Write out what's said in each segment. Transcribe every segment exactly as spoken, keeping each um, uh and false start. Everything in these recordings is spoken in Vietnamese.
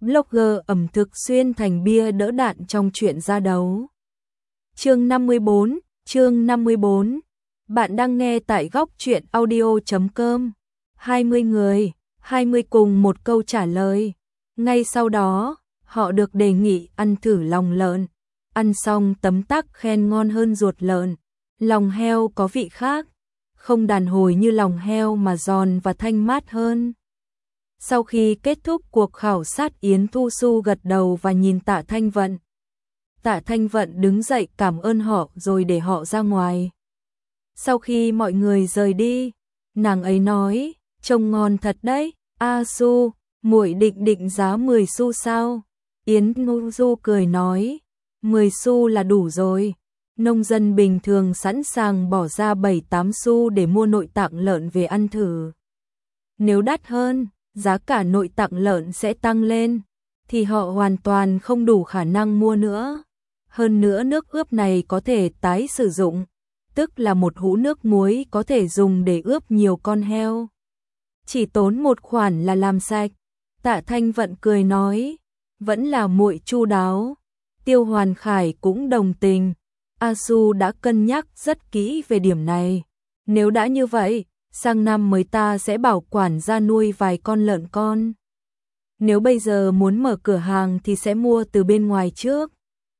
blogger ẩm thực xuyên thành bia đỡ đạn trong chuyện ra đấu. Chương năm mươi bốn, chương năm mươi bốn. Bạn đang nghe tại góc truyện audio chấm com. hai mươi người, hai mươi cùng một câu trả lời. Ngay sau đó, họ được đề nghị ăn thử lòng lợn. Ăn xong tấm tắc khen ngon hơn ruột lợn. Lòng heo có vị khác, không đàn hồi như lòng heo mà giòn và thanh mát hơn. Sau khi kết thúc cuộc khảo sát, Yến Thu Xu gật đầu và nhìn Tạ Thanh Vận. Tạ Thanh Vận đứng dậy cảm ơn họ rồi để họ ra ngoài. Sau khi mọi người rời đi, nàng ấy nói, trông ngon thật đấy, A Xu, muội định định giá mười xu sao? Yến Thu Xu cười nói, mười xu là đủ rồi. Nông dân bình thường sẵn sàng bỏ ra bảy tám xu để mua nội tạng lợn về ăn thử. Nếu đắt hơn, giá cả nội tạng lợn sẽ tăng lên, thì họ hoàn toàn không đủ khả năng mua nữa. Hơn nữa nước ướp này có thể tái sử dụng, tức là một hũ nước muối có thể dùng để ướp nhiều con heo. Chỉ tốn một khoản là làm sạch. Tạ Thanh Vận cười nói, vẫn là muội chu đáo. Tiêu Hoàn Khải cũng đồng tình. A Xu đã cân nhắc rất kỹ về điểm này. Nếu đã như vậy, sang năm mới ta sẽ bảo quản ra nuôi vài con lợn con. Nếu bây giờ muốn mở cửa hàng thì sẽ mua từ bên ngoài trước.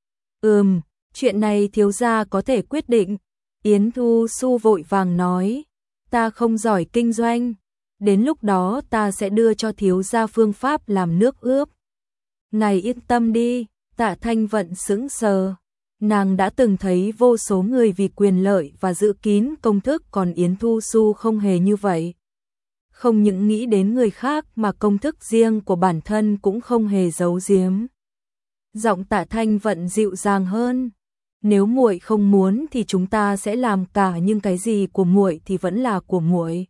Ừm, chuyện này thiếu gia có thể quyết định. Yến Thu Xu vội vàng nói, ta không giỏi kinh doanh. Đến lúc đó ta sẽ đưa cho thiếu gia phương pháp làm nước ướp. Ngài yên tâm đi. Tạ Thanh Vận sững sờ. Nàng đã từng thấy vô số người vì quyền lợi và giữ kín công thức, còn Yến Thu Xu không hề như vậy. Không những nghĩ đến người khác mà công thức riêng của bản thân cũng không hề giấu giếm. Giọng Tạ Thanh Vận dịu dàng hơn. Nếu muội không muốn thì chúng ta sẽ làm cả, nhưng cái gì của muội thì vẫn là của muội.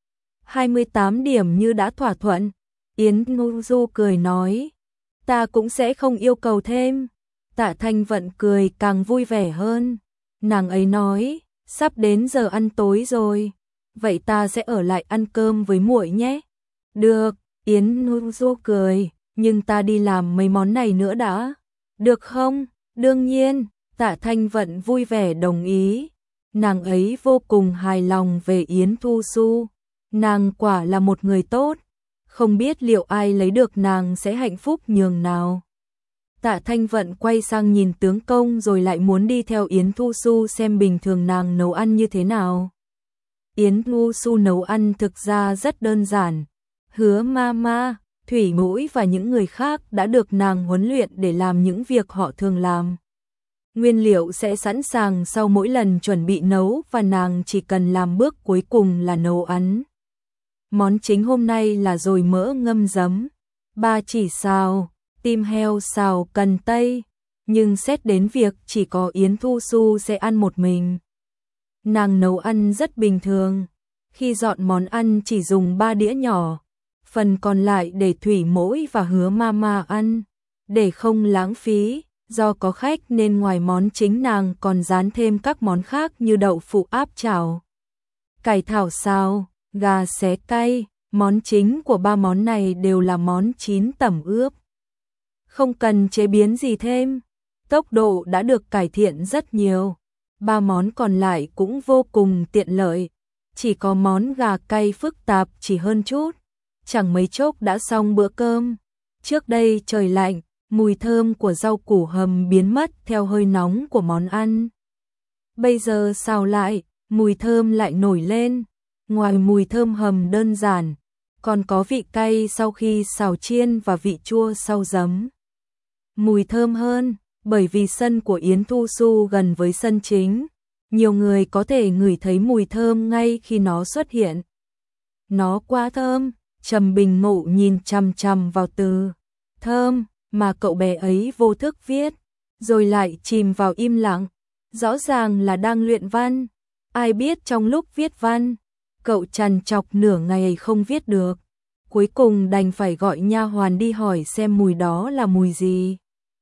hai mươi tám điểm như đã thỏa thuận. Yến Thu Xu cười nói, ta cũng sẽ không yêu cầu thêm. Tạ Thanh Vận cười càng vui vẻ hơn. Nàng ấy nói, sắp đến giờ ăn tối rồi, vậy ta sẽ ở lại ăn cơm với muội nhé. Được, Yến Thu Xu cười, nhưng ta đi làm mấy món này nữa đã. Được không? Đương nhiên, Tạ Thanh Vận vui vẻ đồng ý. Nàng ấy vô cùng hài lòng về Yến Thu Xu. Nàng quả là một người tốt. Không biết liệu ai lấy được nàng sẽ hạnh phúc nhường nào. Tạ Thanh Vận quay sang nhìn tướng công rồi lại muốn đi theo Yến Thu Xu xem bình thường nàng nấu ăn như thế nào. Yến Thu Xu nấu ăn thực ra rất đơn giản. Hứa Mama, Thủy Mũi và những người khác đã được nàng huấn luyện để làm những việc họ thường làm. Nguyên liệu sẽ sẵn sàng sau mỗi lần chuẩn bị nấu và nàng chỉ cần làm bước cuối cùng là nấu ăn. Món chính hôm nay là dồi mỡ ngâm giấm, ba chỉ xào, tim heo xào cần tây, nhưng xét đến việc chỉ có Yến Thu Xu sẽ ăn một mình. Nàng nấu ăn rất bình thường, khi dọn món ăn chỉ dùng ba đĩa nhỏ, phần còn lại để Thủy Mỗi và Hứa Mama ăn, để không lãng phí. Do có khách nên ngoài món chính nàng còn rán thêm các món khác như đậu phụ áp chảo, cải thảo xào, gà xé cay. Món chính của ba món này đều là món chín tẩm ướp, không cần chế biến gì thêm. Tốc độ đã được cải thiện rất nhiều. Ba món còn lại cũng vô cùng tiện lợi. Chỉ có món gà cay phức tạp chỉ hơn chút. Chẳng mấy chốc đã xong bữa cơm. Trước đây trời lạnh, mùi thơm của rau củ hầm biến mất theo hơi nóng của món ăn. Bây giờ xào lại, mùi thơm lại nổi lên. Ngoài mùi thơm hầm đơn giản, còn có vị cay sau khi xào chiên và vị chua sau giấm. Mùi thơm hơn, bởi vì sân của Yến Thu Xu gần với sân chính. Nhiều người có thể ngửi thấy mùi thơm ngay khi nó xuất hiện. Nó quá thơm, Trầm Bình Ngộ nhìn chằm chằm vào từ thơm mà cậu bé ấy vô thức viết, rồi lại chìm vào im lặng. Rõ ràng là đang luyện văn. Ai biết trong lúc viết văn, cậu trằn trọc nửa ngày không viết được. Cuối cùng đành phải gọi nha hoàn đi hỏi xem mùi đó là mùi gì.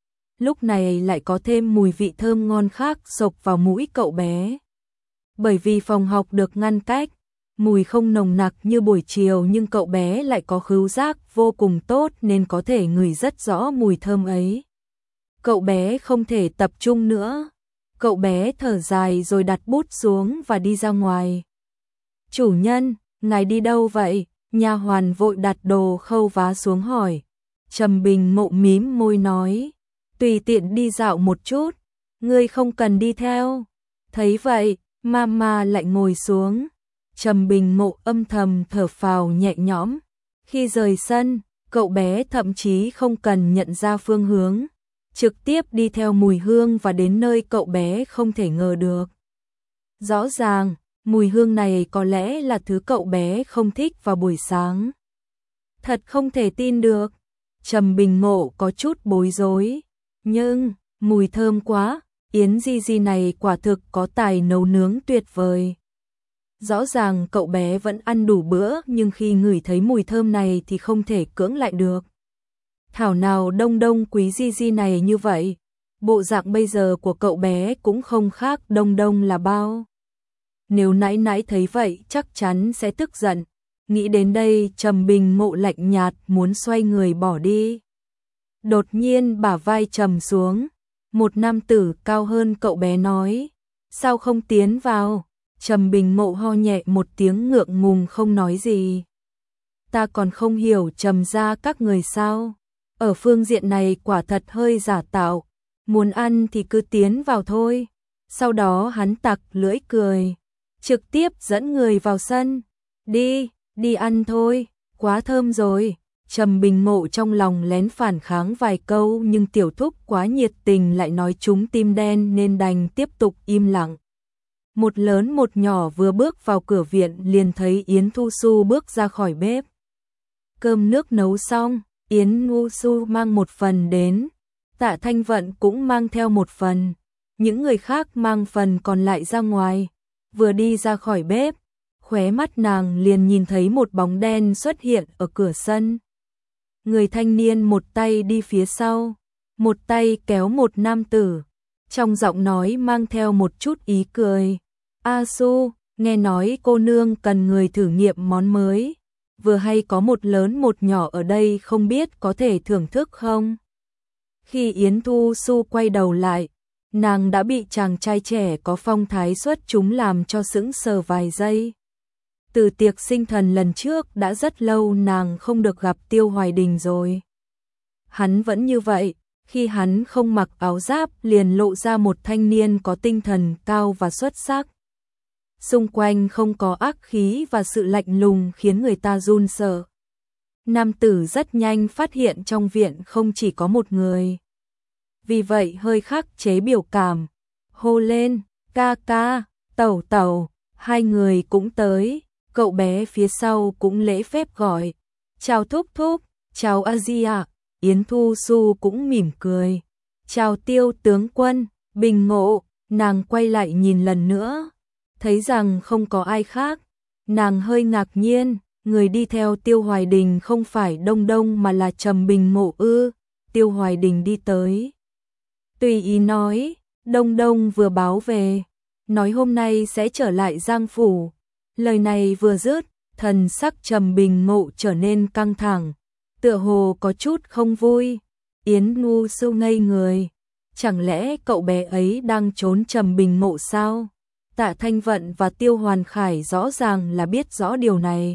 Lúc này lại có thêm mùi vị thơm ngon khác xộc vào mũi cậu bé. Bởi vì phòng học được ngăn cách, mùi không nồng nặc như buổi chiều nhưng cậu bé lại có khứu giác vô cùng tốt nên có thể ngửi rất rõ mùi thơm ấy. Cậu bé không thể tập trung nữa. Cậu bé thở dài rồi đặt bút xuống và đi ra ngoài. Chủ nhân, ngài đi đâu vậy? Nha hoàn vội đặt đồ khâu vá xuống hỏi. Trầm Bình Mộ mím môi nói, tùy tiện đi dạo một chút, ngươi không cần đi theo. Thấy vậy, Mama lại ngồi xuống. Trầm Bình Mộ âm thầm thở phào nhẹ nhõm. Khi rời sân, cậu bé thậm chí không cần nhận ra phương hướng, trực tiếp đi theo mùi hương và đến nơi cậu bé không thể ngờ được. Rõ ràng, mùi hương này có lẽ là thứ cậu bé không thích vào buổi sáng. Thật không thể tin được. Trầm Bình Mộ có chút bối rối. Nhưng, mùi thơm quá, Yến Di Di này quả thực có tài nấu nướng tuyệt vời. Rõ ràng cậu bé vẫn ăn đủ bữa nhưng khi ngửi thấy mùi thơm này thì không thể cưỡng lại được. Thảo nào Đông Đông quý Di Di này như vậy. Bộ dạng bây giờ của cậu bé cũng không khác Đông Đông là bao. Nếu nãy nãy thấy vậy chắc chắn sẽ tức giận. Nghĩ đến đây Trầm Bình Mộ lạnh nhạt muốn xoay người bỏ đi. Đột nhiên bả vai trầm xuống. Một nam tử cao hơn cậu bé nói. Sao không tiến vào? Trầm Bình Mộ ho nhẹ một tiếng ngượng ngùng không nói gì. Ta còn không hiểu Trầm gia các người sao. Ở phương diện này quả thật hơi giả tạo. Muốn ăn thì cứ tiến vào thôi. Sau đó hắn tặc lưỡi cười. Trực tiếp dẫn người vào sân. Đi, đi ăn thôi, quá thơm rồi. Trầm Bình Mộ trong lòng lén phản kháng vài câu nhưng tiểu thúc quá nhiệt tình lại nói trúng tim đen nên đành tiếp tục im lặng. Một lớn một nhỏ vừa bước vào cửa viện liền thấy Yến Thu Xu bước ra khỏi bếp. Cơm nước nấu xong, Yến Thu Xu mang một phần đến, Tạ Thanh Vận cũng mang theo một phần, những người khác mang phần còn lại ra ngoài. Vừa đi ra khỏi bếp, khóe mắt nàng liền nhìn thấy một bóng đen xuất hiện ở cửa sân. Người thanh niên một tay đi phía sau, một tay kéo một nam tử, trong giọng nói mang theo một chút ý cười. A Su, nghe nói cô nương cần người thử nghiệm món mới, vừa hay có một lớn một nhỏ ở đây không biết có thể thưởng thức không? Khi Yến Thu Xu quay đầu lại, nàng đã bị chàng trai trẻ có phong thái xuất chúng làm cho sững sờ vài giây. Từ tiệc sinh thần lần trước đã rất lâu nàng không được gặp Tiêu Hoài Đình rồi. Hắn vẫn như vậy, khi hắn không mặc áo giáp liền lộ ra một thanh niên có tinh thần cao và xuất sắc. Xung quanh không có ác khí và sự lạnh lùng khiến người ta run sợ. Nam tử rất nhanh phát hiện trong viện không chỉ có một người. Vì vậy hơi khắc chế biểu cảm, hô lên, ca ca, tẩu tẩu, hai người cũng tới. Cậu bé phía sau cũng lễ phép gọi, chào thúc thúc, chào a di ạ. Yến Thu Xu cũng mỉm cười, chào Tiêu tướng quân, Bình Ngộ. Nàng quay lại nhìn lần nữa, thấy rằng không có ai khác. Nàng hơi ngạc nhiên, người đi theo Tiêu Hoài Đình không phải Đông Đông mà là Trầm Bình Mộ ư. Tiêu Hoài Đình đi tới, tùy ý nói, Đông Đông vừa báo về, nói hôm nay sẽ trở lại Giang Phủ. Lời này vừa dứt, thần sắc Trầm Bình Mộ trở nên căng thẳng, tựa hồ có chút không vui. Yến Ngu Sưu ngây người, chẳng lẽ cậu bé ấy đang trốn Trầm Bình Mộ sao? Tạ Thanh Vận và Tiêu Hoàn Khải rõ ràng là biết rõ điều này.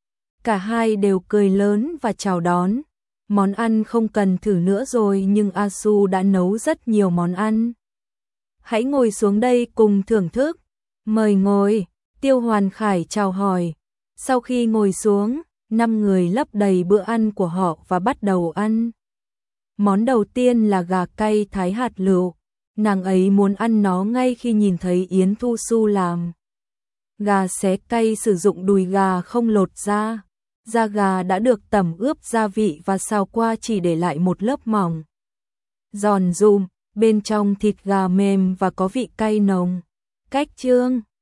Cả hai đều cười lớn và chào đón. Món ăn không cần thử nữa rồi nhưng A Su đã nấu rất nhiều món ăn. Hãy ngồi xuống đây cùng thưởng thức. Mời ngồi. Tiêu Hoàn Khải chào hỏi. Sau khi ngồi xuống, năm người lấp đầy bữa ăn của họ và bắt đầu ăn. Món đầu tiên là gà cay thái hạt lựu. Nàng ấy muốn ăn nó ngay khi nhìn thấy Yến Thu Xu làm. Gà xé cay sử dụng đùi gà không lột da. Da gà đã được tẩm ướp gia vị và xào qua chỉ để lại một lớp mỏng. Giòn giùm, bên trong thịt gà mềm và có vị cay nồng. Cách chương